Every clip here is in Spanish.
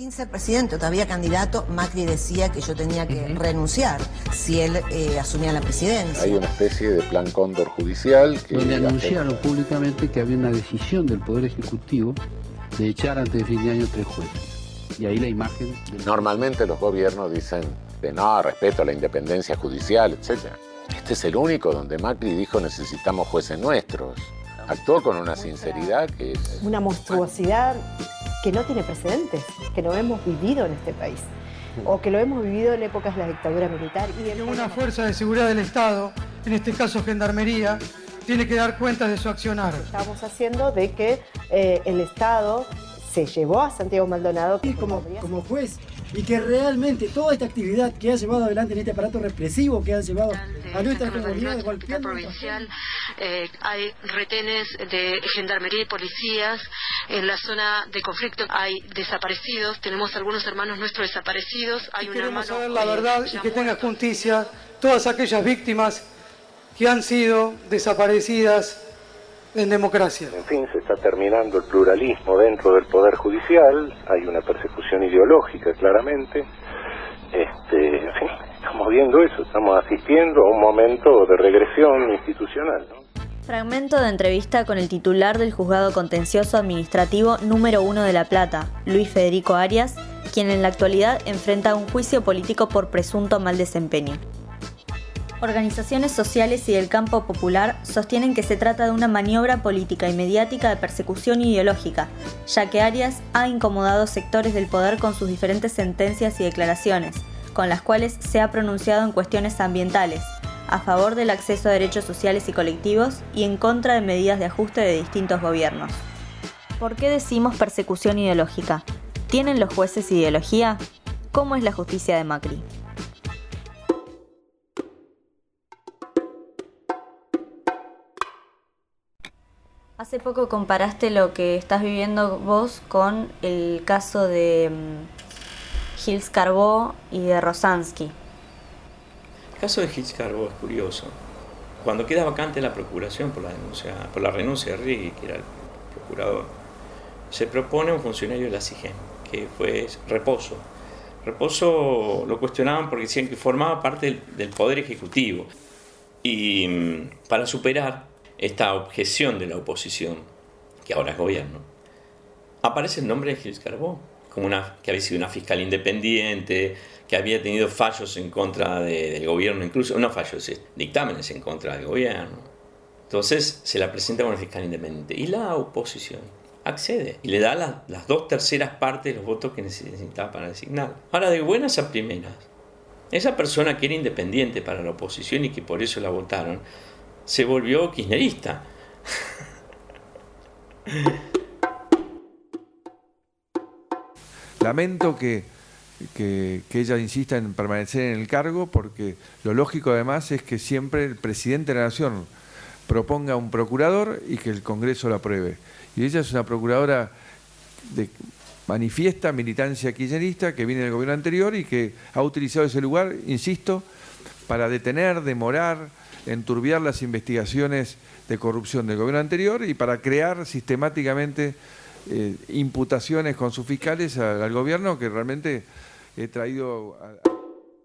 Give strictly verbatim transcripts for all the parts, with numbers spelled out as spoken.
Sin ser presidente o todavía candidato, Macri decía que yo tenía que uh-huh. renunciar si él eh, asumía la presidencia. Hay una especie de plan cóndor judicial que... donde anunciaron públicamente que había una decisión del Poder Ejecutivo de echar antes de fin de año tres jueces. Y ahí la imagen... Del... Normalmente los gobiernos dicen de no, respeto a la independencia judicial, etcétera. Este es el único donde Macri dijo necesitamos jueces nuestros. Actuó con una sinceridad que es... Una monstruosidad que no tiene precedentes, que no hemos vivido en este país, o que lo hemos vivido en épocas de la dictadura militar. Y en una fuerza de seguridad del Estado, en este caso Gendarmería, tiene que dar cuenta de su accionar. Estamos haciendo de que eh, el Estado se llevó a Santiago Maldonado y como, como juez, y que realmente toda esta actividad que ha llevado adelante en este aparato represivo que ha llevado a nuestra comunidad de cualquier provincial, eh, hay retenes de gendarmería y policías en la zona de conflicto, hay desaparecidos, tenemos algunos hermanos nuestros desaparecidos, hay y un queremos hermano saber la eh, verdad y que tenga justicia todas aquellas víctimas que han sido desaparecidas en democracia. En fin, se está terminando el pluralismo dentro del Poder Judicial, hay una persecución ideológica claramente, este, en fin, estamos viendo eso, estamos asistiendo a un momento de regresión institucional, ¿no? Fragmento de entrevista con el titular del Juzgado Contencioso Administrativo número uno de La Plata, Luis Federico Arias, quien en la actualidad enfrenta un juicio político por presunto mal desempeño. Organizaciones sociales y del campo popular sostienen que se trata de una maniobra política y mediática de persecución ideológica, ya que Arias ha incomodado sectores del poder con sus diferentes sentencias y declaraciones, con las cuales se ha pronunciado en cuestiones ambientales, a favor del acceso a derechos sociales y colectivos y en contra de medidas de ajuste de distintos gobiernos. ¿Por qué decimos persecución ideológica? ¿Tienen los jueces ideología? ¿Cómo es la justicia de Macri? Hace poco comparaste lo que estás viviendo vos con el caso de um, Gilles Carbó y de Rosansky. El caso de Gilles Carbó es curioso. Cuando queda vacante la procuración por la denuncia, por la renuncia de Rigui, que era el procurador, se propone un funcionario de la C I G E M, que fue Reposo. Reposo lo cuestionaban porque decían que formaba parte del, del Poder Ejecutivo. Y um, para superar esta objeción de la oposición, que ahora es gobierno, aparece el nombre de Gilles Carbó, como una, que había sido una fiscal independiente, que había tenido fallos en contra de, del gobierno, incluso, no fallos, dictámenes en contra del gobierno. Entonces se la presenta como una fiscal independiente. Y la oposición accede y le da la, las dos terceras partes de los votos que necesitaba para designar. Ahora, de buenas a primeras, esa persona que era independiente para la oposición y que por eso la votaron, se volvió kirchnerista. Lamento que, que, que ella insista en permanecer en el cargo, porque lo lógico además es que siempre el presidente de la Nación proponga un procurador y que el Congreso lo apruebe. Y ella es una procuradora de manifiesta militancia kirchnerista que viene del gobierno anterior y que ha utilizado ese lugar, insisto, para detener, demorar, enturbiar las investigaciones de corrupción del gobierno anterior y para crear sistemáticamente eh, imputaciones con sus fiscales al, al gobierno, que realmente he traído a, a...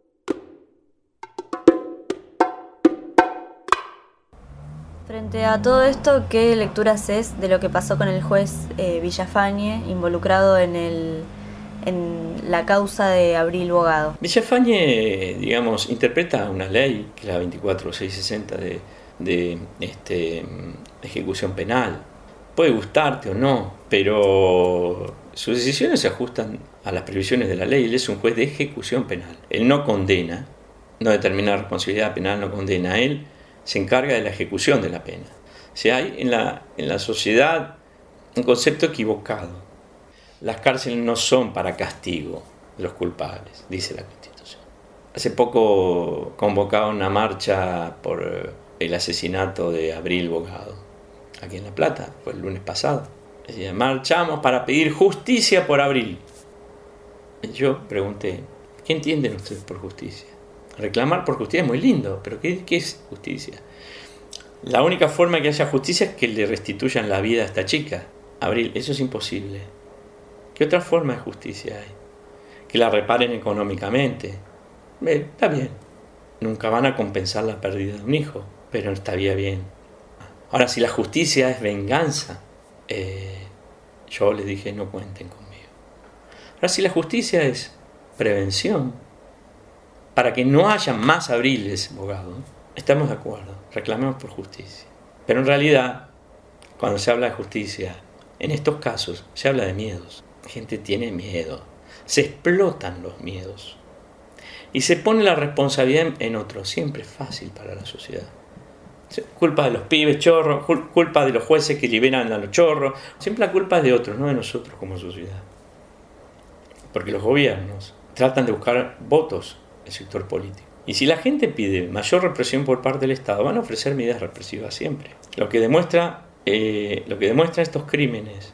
Frente a todo esto, ¿qué lectura haces de lo que pasó con el juez eh, Villafañe involucrado en el en la causa de Abril Bogado? Villafañe, digamos, interpreta una ley, que es la veinticuatro mil seiscientos sesenta de, de este, ejecución penal. Puede gustarte o no, pero sus decisiones se ajustan a las previsiones de la ley. Él es un juez de ejecución penal. Él no condena, no determina responsabilidad penal, no condena. Él se encarga de la ejecución de la pena. O sea, hay en la, en la sociedad un concepto equivocado. Las cárceles no son para castigo de los culpables, dice la Constitución. Hace poco convocaba una marcha por el asesinato de Abril Bogado, aquí en La Plata, fue el lunes pasado. Decía, marchamos para pedir justicia por Abril. Y yo pregunté, ¿qué entienden ustedes por justicia? Reclamar por justicia es muy lindo, pero ¿qué, qué es justicia? La única forma de que haya justicia es que le restituyan la vida a esta chica. Abril, eso es imposible. ¿Qué otra forma de justicia hay? que la reparen económicamente. Eh, está bien. Nunca van a compensar la pérdida de un hijo, pero estaría bien. Ahora, si la justicia es venganza, eh, yo les dije no cuenten conmigo. Ahora, si la justicia es prevención, para que no haya más abriles, abogado, estamos de acuerdo, reclamemos por justicia. Pero en realidad, cuando se habla de justicia, en estos casos se habla de miedos. La gente tiene miedo, se explotan los miedos y se pone la responsabilidad en otros. Siempre es fácil para la sociedad. Culpa de los pibes chorros, culpa de los jueces que liberan a los chorros. Siempre la culpa es de otros, no de nosotros como sociedad. Porque los gobiernos tratan de buscar votos del sector político. Y si la gente pide mayor represión por parte del Estado, van a ofrecer medidas represivas siempre. Lo que demuestra, eh, lo que demuestra estos crímenes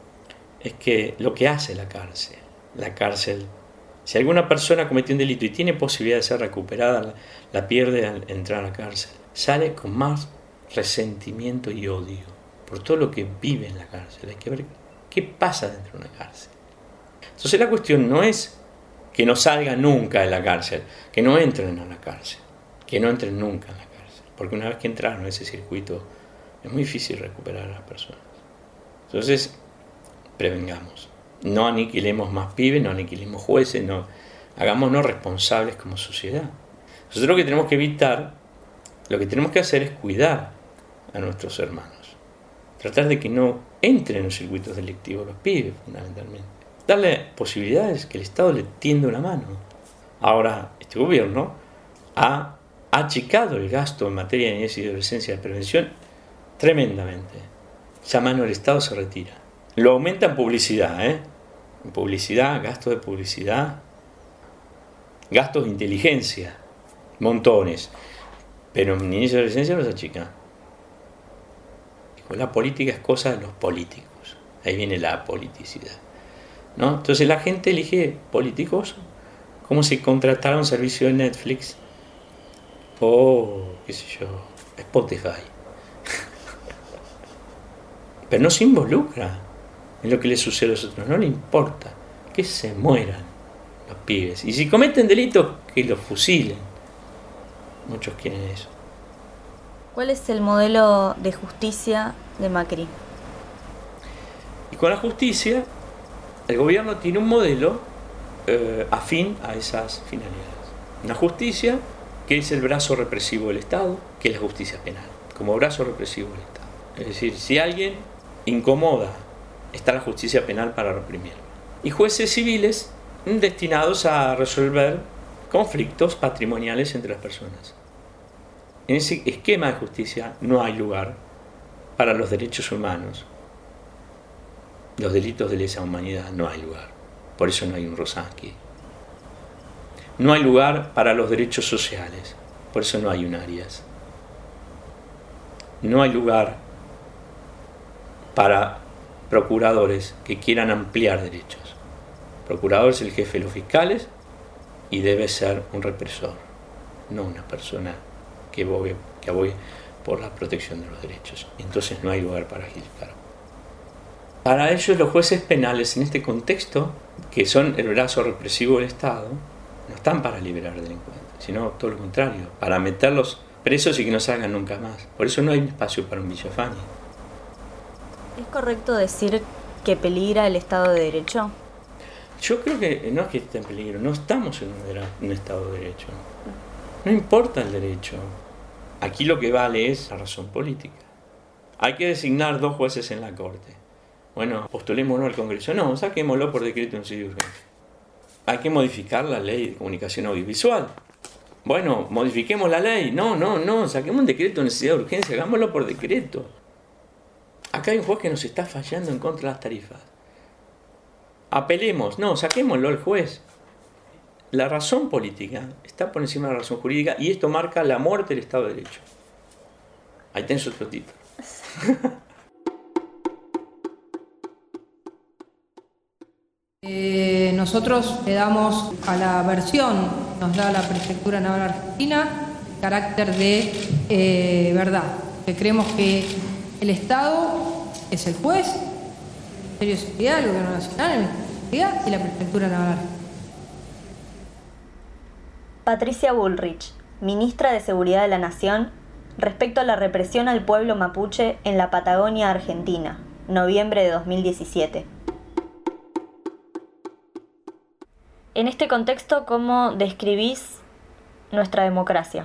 es que lo que hace la cárcel, la cárcel, si alguna persona cometió un delito y tiene posibilidad de ser recuperada, la, la pierde al entrar a la cárcel, sale con más resentimiento y odio por todo lo que vive en la cárcel. Hay que ver qué pasa dentro de una cárcel. Entonces la cuestión no es que no salgan nunca de la cárcel, que no entren a la cárcel, que no entren nunca en la cárcel, porque una vez que entraron en ese circuito es muy difícil recuperar a las personas. Entonces, prevengamos, no aniquilemos más pibes, no aniquilemos jueces, no, hagámonos responsables como sociedad. Nosotros lo que tenemos que evitar, lo que tenemos que hacer es cuidar a nuestros hermanos, tratar de que no entren en los circuitos delictivos los pibes, fundamentalmente. Darle posibilidades, que el Estado le tienda una mano. Ahora, este gobierno ha achicado el gasto en materia de niñez y adolescencia de prevención tremendamente. Esa mano del Estado se retira. Lo aumenta en publicidad, ¿eh? En publicidad, gastos de publicidad, gastos de inteligencia, montones. Pero en niñez y adolescencia los achica. La política es cosa de los políticos. Ahí viene la politicidad, ¿no? Entonces la gente elige políticos como si contratara un servicio de Netflix o, qué sé yo, Spotify. Pero no se involucra en lo que le sucede a los otros, no le importa que se mueran los pibes. Y si cometen delitos, que los fusilen. Muchos quieren eso. ¿Cuál es el modelo de justicia de Macri? Y con la justicia, el gobierno tiene un modelo eh, afín a esas finalidades. Una justicia que es el brazo represivo del Estado, que es la justicia penal, como brazo represivo del Estado. Es decir, si alguien incomoda, está la justicia penal para reprimirlo. Y jueces civiles destinados a resolver conflictos patrimoniales entre las personas. En ese esquema de justicia no hay lugar para los derechos humanos. Los delitos de lesa humanidad no hay lugar. Por eso no hay un Rosansky. No hay lugar para los derechos sociales. Por eso no hay un Arias. No hay lugar para procuradores que quieran ampliar derechos. Procurador es el jefe de los fiscales y debe ser un represor, no una persona que abogue, que abogue por la protección de los derechos. Entonces no hay lugar para agilizar. Para ellos los jueces penales en este contexto, que son el brazo represivo del Estado, no están para liberar delincuentes, sino todo lo contrario, para meterlos presos y que no salgan nunca más. Por eso no hay un espacio para un Villafani. ¿Es correcto decir que peligra el Estado de Derecho? Yo creo que no es que esté en peligro, no estamos en un, un Estado de Derecho. No importa el derecho. Aquí lo que vale es la razón política. Hay que designar dos jueces en la Corte. Bueno, postulémoslo al Congreso. No, saquémoslo por decreto en sitio de urgencia. Hay que modificar la ley de comunicación audiovisual. Bueno, modifiquemos la ley. No, no, no, saquemos un decreto de necesidad de urgencia, hagámoslo por decreto. Acá hay un juez que nos está fallando en contra de las tarifas. Apelemos, no, saquémoslo al juez. La razón política está por encima de la razón jurídica y esto marca la muerte del Estado de Derecho. Ahí tenés otro título. Eh, nosotros le damos a la versión, nos da la Prefectura Naval Argentina, carácter de eh, verdad. Que creemos que el Estado es el juez, el Ministerio de Seguridad, el Gobierno Nacional, el Ministerio de Seguridad y la Prefectura Naval Argentina. Patricia Bullrich, ministra de Seguridad de la Nación, respecto a la represión al pueblo mapuche en la Patagonia Argentina, noviembre de dos mil diecisiete. En este contexto, ¿cómo describís nuestra democracia?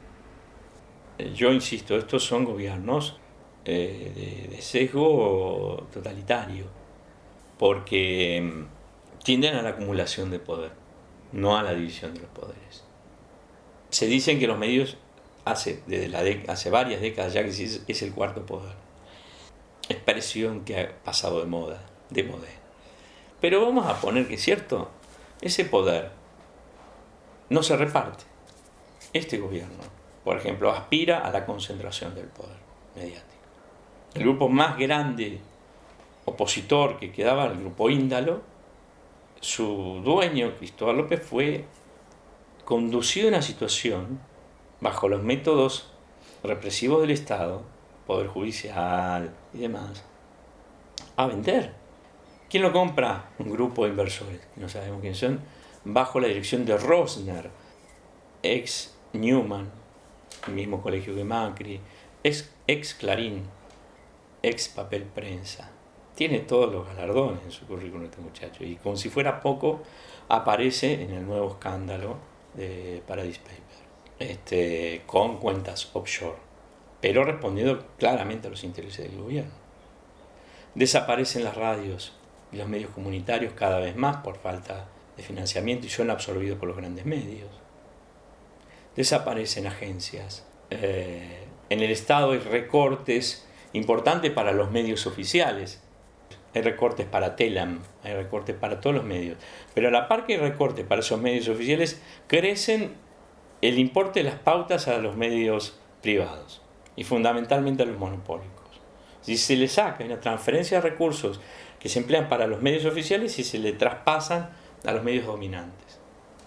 Yo insisto, estos son gobiernos eh, de, de sesgo totalitario, porque tienden a la acumulación de poder, no a la división de los poderes. Se dicen que los medios, hace, desde la de, hace varias décadas ya que es, es el cuarto poder. Expresión que ha pasado de moda, de moda. Pero vamos a poner que es cierto, ese poder no se reparte. Este gobierno, por ejemplo, aspira a la concentración del poder mediático. El grupo más grande opositor que quedaba, el grupo Índalo, su dueño, Cristóbal López, fue conducido a una situación bajo los métodos represivos del Estado, Poder Judicial y demás, a vender. ¿Quién lo compra? Un grupo de inversores, que no sabemos quiénes son, bajo la dirección de Rosner, ex Newman, el mismo colegio que Macri, ex, ex Clarín, ex Papel Prensa. Tiene todos los galardones en su currículum este muchacho, y como si fuera poco, aparece en el nuevo escándalo de Paradise Paper, este, con cuentas offshore, pero respondiendo claramente a los intereses del gobierno. Desaparecen las radios y los medios comunitarios cada vez más por falta de financiamiento y son absorbidos por los grandes medios. Desaparecen agencias. Eh, en el Estado hay recortes importantes para los medios oficiales. Hay recortes para Telam, hay recortes para todos los medios. Pero a la par que hay recortes para esos medios oficiales, crecen el importe de las pautas a los medios privados y fundamentalmente a los monopólicos. Si se le saca una transferencia de recursos que se emplean para los medios oficiales y se le traspasan a los medios dominantes.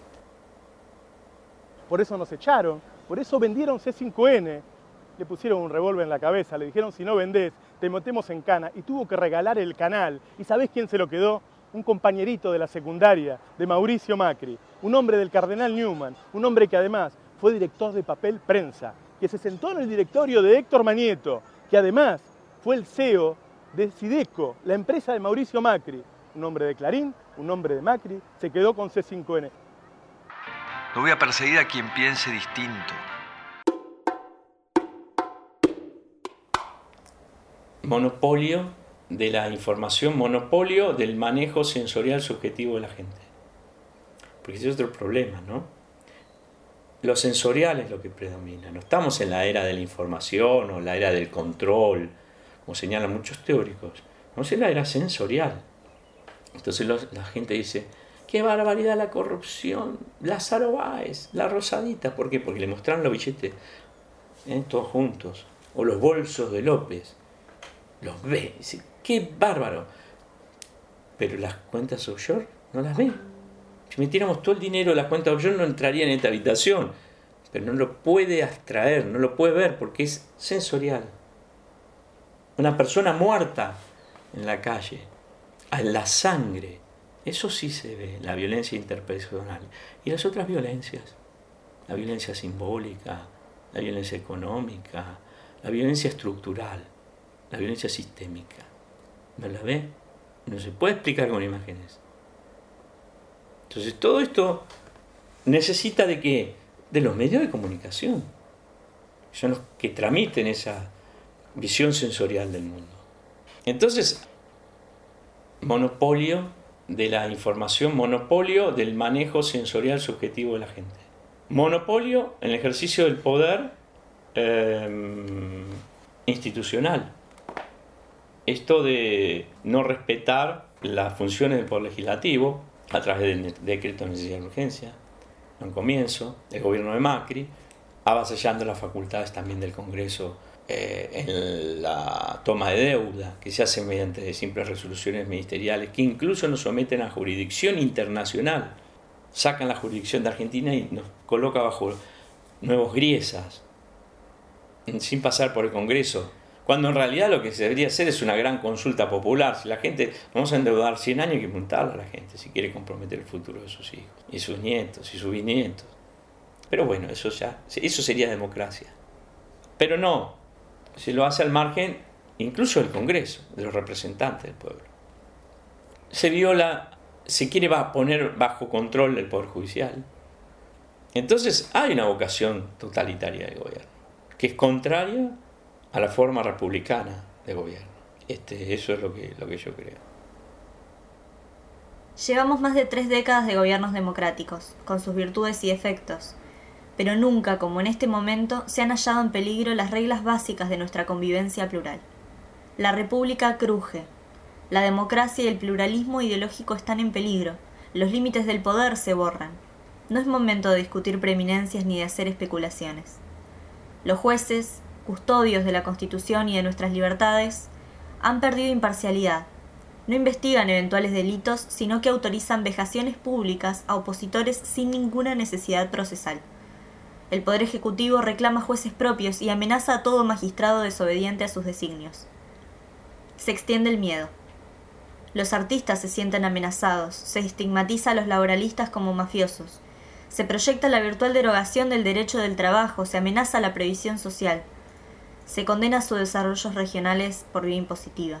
Por eso nos echaron, por eso vendieron C cinco N, le pusieron un revólver en la cabeza, le dijeron si no vendés, te metemos en cana, y tuvo que regalar el canal. ¿Y sabés quién se lo quedó? Un compañerito de la secundaria, de Mauricio Macri, un hombre del cardenal Newman, un hombre que además fue director de Papel Prensa, que se sentó en el directorio de Héctor Manieto, que además fue el C E O de Sideco, la empresa de Mauricio Macri, un hombre de Clarín, un hombre de Macri, se quedó con C cinco N. No voy a perseguir a quien piense distinto. Monopolio de la información, monopolio del manejo sensorial subjetivo de la gente. Porque ese es otro problema, ¿no? Lo sensorial es lo que predomina. No estamos en la era de la información o la era del control, como señalan muchos teóricos. Estamos en la era sensorial. Entonces los, la gente dice, ¡qué barbaridad la corrupción! Lázaro Báez, la Rosadita. ¿Por qué? Porque le mostraron los billetes, ¿eh? Todos juntos. O los bolsos de López. Los ve. Dice, ¡qué bárbaro! Pero las cuentas offshore no las ve. Si metiéramos todo el dinero de las cuentas offshore no entraría en esta habitación. Pero no lo puede abstraer, no lo puede ver porque es sensorial. Una persona muerta en la calle, en la sangre, eso sí se ve, la violencia interpersonal. Y las otras violencias, la violencia simbólica, la violencia económica, la violencia estructural, la violencia sistémica. ¿No la ve? No se puede explicar con imágenes. Entonces todo esto necesita de qué? De los medios de comunicación. Son los que transmiten esa visión sensorial del mundo. Entonces, monopolio de la información, monopolio del manejo sensorial subjetivo de la gente. Monopolio en el ejercicio del poder eh, institucional. Esto de no respetar las funciones del Poder Legislativo a través del decreto de necesidad de urgencia, en comienzo, el gobierno de Macri, avasallando las facultades también del Congreso eh, en la toma de deuda, que se hace mediante simples resoluciones ministeriales, que incluso nos someten a jurisdicción internacional. Sacan la jurisdicción de Argentina y nos coloca bajo nuevos griesas, sin pasar por el Congreso. Cuando en realidad lo que se debería hacer es una gran consulta popular. Si la gente, vamos a endeudar cien años, hay que multarla a la gente si quiere comprometer el futuro de sus hijos, y sus nietos, y sus bisnietos. Pero bueno, eso ya, eso sería democracia. Pero no, se lo hace al margen incluso del Congreso, de los representantes del pueblo. Se viola, se quiere poner bajo control el Poder Judicial. Entonces hay una vocación totalitaria de gobierno, que es contraria a la forma republicana de gobierno. Este, eso es lo que, lo que yo creo. Llevamos más de tres décadas de gobiernos democráticos, con sus virtudes y defectos, pero nunca, como en este momento, se han hallado en peligro las reglas básicas de nuestra convivencia plural. La república cruje. La democracia y el pluralismo ideológico están en peligro. Los límites del poder se borran. No es momento de discutir preeminencias ni de hacer especulaciones. Los jueces, custodios de la Constitución y de nuestras libertades, han perdido imparcialidad. No investigan eventuales delitos, sino que autorizan vejaciones públicas a opositores sin ninguna necesidad procesal. El Poder Ejecutivo reclama jueces propios y amenaza a todo magistrado desobediente a sus designios. Se extiende el miedo. Los artistas se sienten amenazados, se estigmatiza a los laboralistas como mafiosos, se proyecta la virtual derogación del derecho del trabajo, se amenaza la previsión social, se condena sus desarrollos regionales por vía impositiva.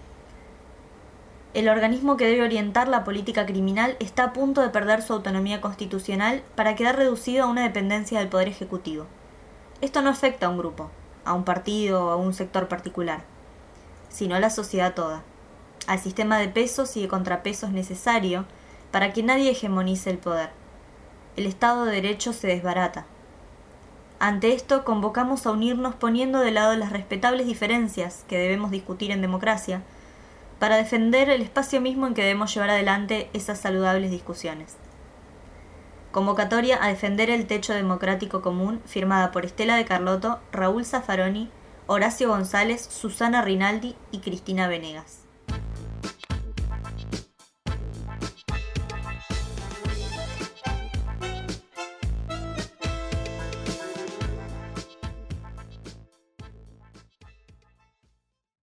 El organismo que debe orientar la política criminal está a punto de perder su autonomía constitucional para quedar reducido a una dependencia del Poder Ejecutivo. Esto no afecta a un grupo, a un partido o a un sector particular, sino a la sociedad toda, al sistema de pesos y de contrapesos necesario para que nadie hegemonice el poder. El Estado de Derecho se desbarata. Ante esto, convocamos a unirnos poniendo de lado las respetables diferencias que debemos discutir en democracia para defender el espacio mismo en que debemos llevar adelante esas saludables discusiones. Convocatoria a defender el techo democrático común firmada por Estela de Carlotto, Raúl Zaffaroni, Horacio González, Susana Rinaldi y Cristina Venegas.